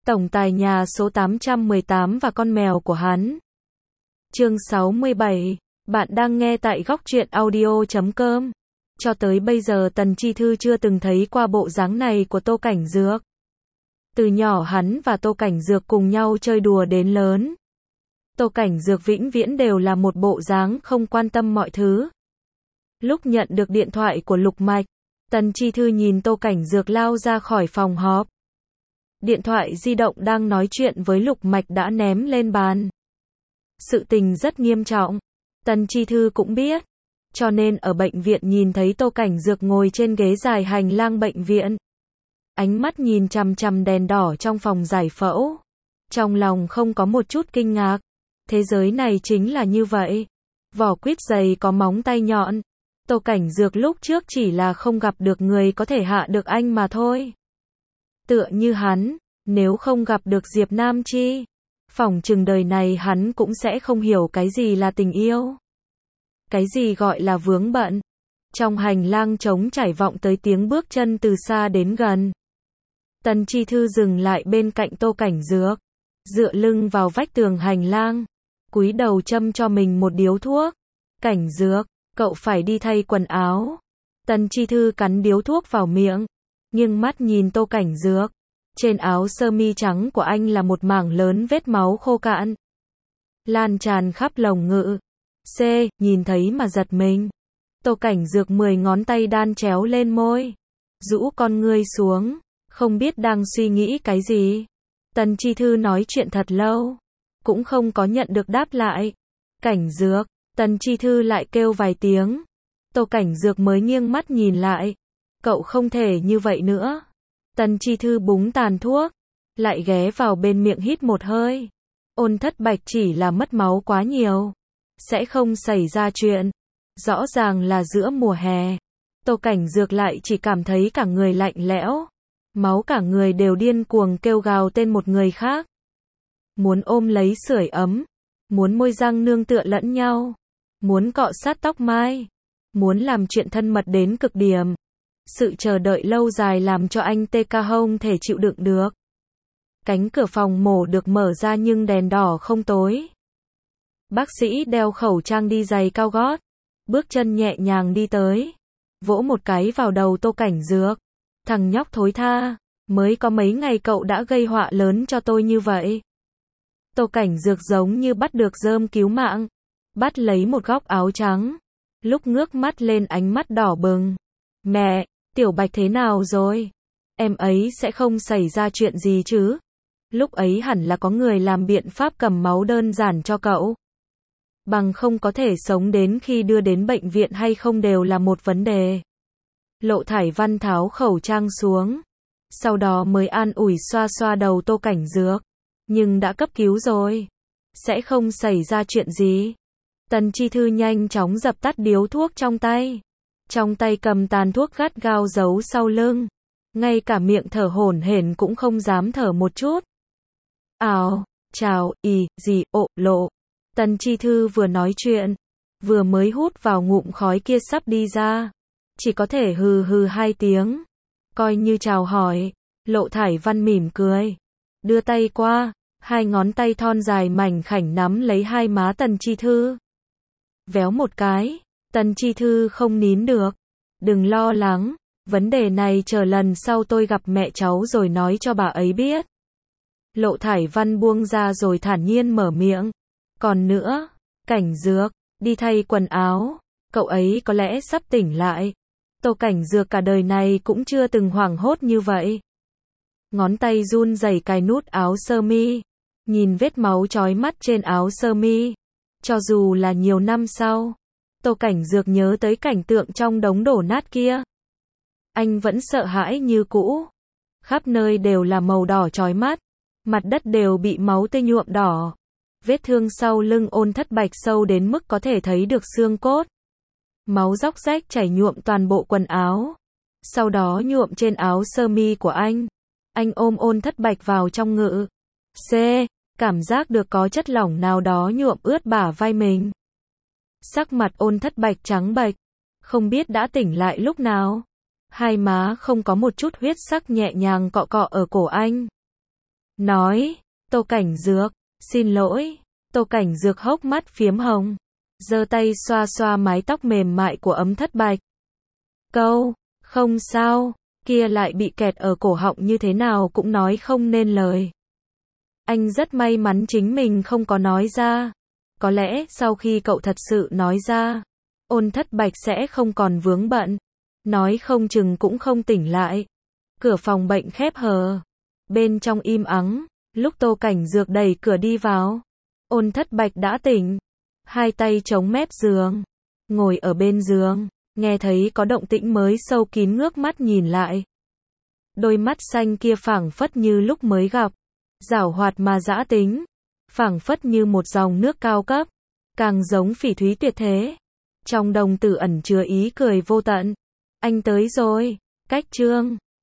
Tổng tài nhà số 818 và con mèo của hắn. Chương 67. Bạn đang nghe tại góc truyện audio.com. Cho tới bây giờ Tần Chi Thư chưa từng thấy qua bộ dáng này của Tô Cảnh Dược. Từ nhỏ hắn và Tô Cảnh Dược cùng nhau chơi đùa đến lớn. Tô Cảnh Dược vĩnh viễn đều là một bộ dáng không quan tâm mọi thứ. Lúc nhận được điện thoại của Lục Mạch, Tần Chi Thư nhìn Tô Cảnh Dược lao ra khỏi phòng họp. Điện thoại di động đang nói chuyện với Lục Mạch đã ném lên bàn. Sự tình rất nghiêm trọng. Tần Chi Thư cũng biết. Cho nên ở bệnh viện nhìn thấy Tô Cảnh Dược ngồi trên ghế dài hành lang bệnh viện. Ánh mắt nhìn chằm chằm đèn đỏ trong phòng giải phẫu. Trong lòng không có một chút kinh ngạc. Thế giới này chính là như vậy. Vỏ quýt dày có móng tay nhọn. Tô Cảnh Dược lúc trước chỉ là không gặp được người có thể hạ được anh mà thôi. Tựa như hắn, nếu không gặp được Diệp Nam Chi, phỏng chừng đời này hắn cũng sẽ không hiểu cái gì là tình yêu. Cái gì gọi là vướng bận. Trong hành lang trống trải vọng tới tiếng bước chân từ xa đến gần. Tần Chi Thư dừng lại bên cạnh Tô Cảnh Dược, dựa lưng vào vách tường hành lang, cúi đầu châm cho mình một điếu thuốc. Cảnh Dược, cậu phải đi thay quần áo. Tần Chi Thư cắn điếu thuốc vào miệng, nghiêng mắt nhìn Tô Cảnh Dược. Trên áo sơ mi trắng của anh là một mảng lớn vết máu khô cạn, lan tràn khắp lồng ngực. Nhìn thấy mà giật mình. Tô Cảnh Dược 10 ngón tay đan chéo lên môi, rũ con ngươi xuống, không biết đang suy nghĩ cái gì. Tần Chi Thư nói chuyện thật lâu, cũng không có nhận được đáp lại. Cảnh Dược, Tần Chi Thư lại kêu vài tiếng. Tô Cảnh Dược mới nghiêng mắt nhìn lại. Cậu không thể như vậy nữa. Tần Chi Thư búng tàn thuốc, lại ghé vào bên miệng hít một hơi. Ôn Thất Bạch chỉ là mất máu quá nhiều, sẽ không xảy ra chuyện. Rõ ràng là giữa mùa hè. Tô Cảnh Dược lại chỉ cảm thấy cả người lạnh lẽo. Máu cả người đều điên cuồng kêu gào tên một người khác. Muốn ôm lấy sưởi ấm, muốn môi răng nương tựa lẫn nhau, muốn cọ sát tóc mai, muốn làm chuyện thân mật đến cực điểm. Sự chờ đợi lâu dài làm cho anh TK không thể chịu đựng được. Cánh cửa phòng mổ được mở ra nhưng đèn đỏ không tối. Bác sĩ đeo khẩu trang đi giày cao gót, bước chân nhẹ nhàng đi tới, vỗ một cái vào đầu Tô Cảnh Dược. Thằng nhóc thối tha, mới có mấy ngày cậu đã gây họa lớn cho tôi như vậy. Tô Cảnh Dược giống như bắt được rơm cứu mạng, bắt lấy một góc áo trắng, lúc ngước mắt lên ánh mắt đỏ bừng. Mẹ, Tiểu Bạch thế nào rồi? Em ấy sẽ không xảy ra chuyện gì chứ? Lúc ấy hẳn là có người làm biện pháp cầm máu đơn giản cho cậu. Bằng không có thể sống đến khi đưa đến bệnh viện hay không đều là một vấn đề. Lộ Thải Văn tháo khẩu trang xuống, sau đó mới an ủi xoa xoa đầu Tô Cảnh Dược. Nhưng đã cấp cứu rồi, sẽ không xảy ra chuyện gì. Tần Chi Thư nhanh chóng dập tắt điếu thuốc trong tay. Trong tay cầm tàn thuốc gắt gao giấu sau lưng. Ngay cả miệng thở hổn hển cũng không dám thở một chút. Chào, lộ. Tần Chi Thư vừa nói chuyện, vừa mới hút vào ngụm khói kia sắp đi ra. Chỉ có thể hừ hừ 2 tiếng. Coi như chào hỏi. Lộ Thải Văn mỉm cười, đưa tay qua, 2 ngón tay thon dài mảnh khảnh nắm lấy hai má Tần Chi Thư. Véo một cái. Tần Chi Thư không nín được. Đừng lo lắng, vấn đề này chờ lần sau tôi gặp mẹ cháu rồi nói cho bà ấy biết. Lộ Thải Văn buông ra rồi thản nhiên mở miệng. Còn nữa, Cảnh Dược, đi thay quần áo, cậu ấy có lẽ sắp tỉnh lại. Tô Cảnh Dược cả đời này cũng chưa từng hoảng hốt như vậy. Ngón tay run rẩy cài nút áo sơ mi, nhìn vết máu chói mắt trên áo sơ mi. Cho dù là nhiều năm sau, Tô Cảnh Dược nhớ tới cảnh tượng trong đống đổ nát kia, anh vẫn sợ hãi như cũ. Khắp nơi đều là màu đỏ chói mắt, mặt đất đều bị máu tươi nhuộm đỏ. Vết thương sau lưng Ôn Thất Bạch sâu đến mức có thể thấy được xương cốt. Máu róc rách chảy nhuộm toàn bộ quần áo, sau đó nhuộm trên áo sơ mi của anh. Anh ôm Ôn Thất Bạch vào trong ngực. Cảm giác được có chất lỏng nào đó nhuộm ướt bả vai mình. Sắc mặt Ôn Thất Bạch trắng bệch, không biết đã tỉnh lại lúc nào. Hai má không có một chút huyết sắc nhẹ nhàng cọ cọ ở cổ anh. nói, Tô Cảnh Dược, xin lỗi. Tô Cảnh Dược hốc mắt phiếm hồng, giơ tay xoa xoa mái tóc mềm mại của Ấm Thất Bạch. Câu, không sao, kia lại bị kẹt ở cổ họng như thế nào cũng nói không nên lời. Anh rất may mắn chính mình không có nói ra. Có lẽ sau khi cậu thật sự nói ra, Ôn Thất Bạch sẽ không còn vướng bận. Nói không chừng cũng không tỉnh lại. Cửa phòng bệnh khép hờ. Bên trong im ắng, lúc Tô Cảnh Dược đẩy cửa đi vào, Ôn Thất Bạch đã tỉnh. Hai tay chống mép giường, ngồi ở bên giường, nghe thấy có động tĩnh mới sâu kín ngước mắt nhìn lại. Đôi mắt xanh kia phảng phất như lúc mới gặp, giảo hoạt mà dã tính, phảng phất như một dòng nước cao cấp, càng giống phỉ thúy tuyệt thế. Trong đồng tử ẩn chứa ý cười vô tận. Anh tới rồi, Cách Trương.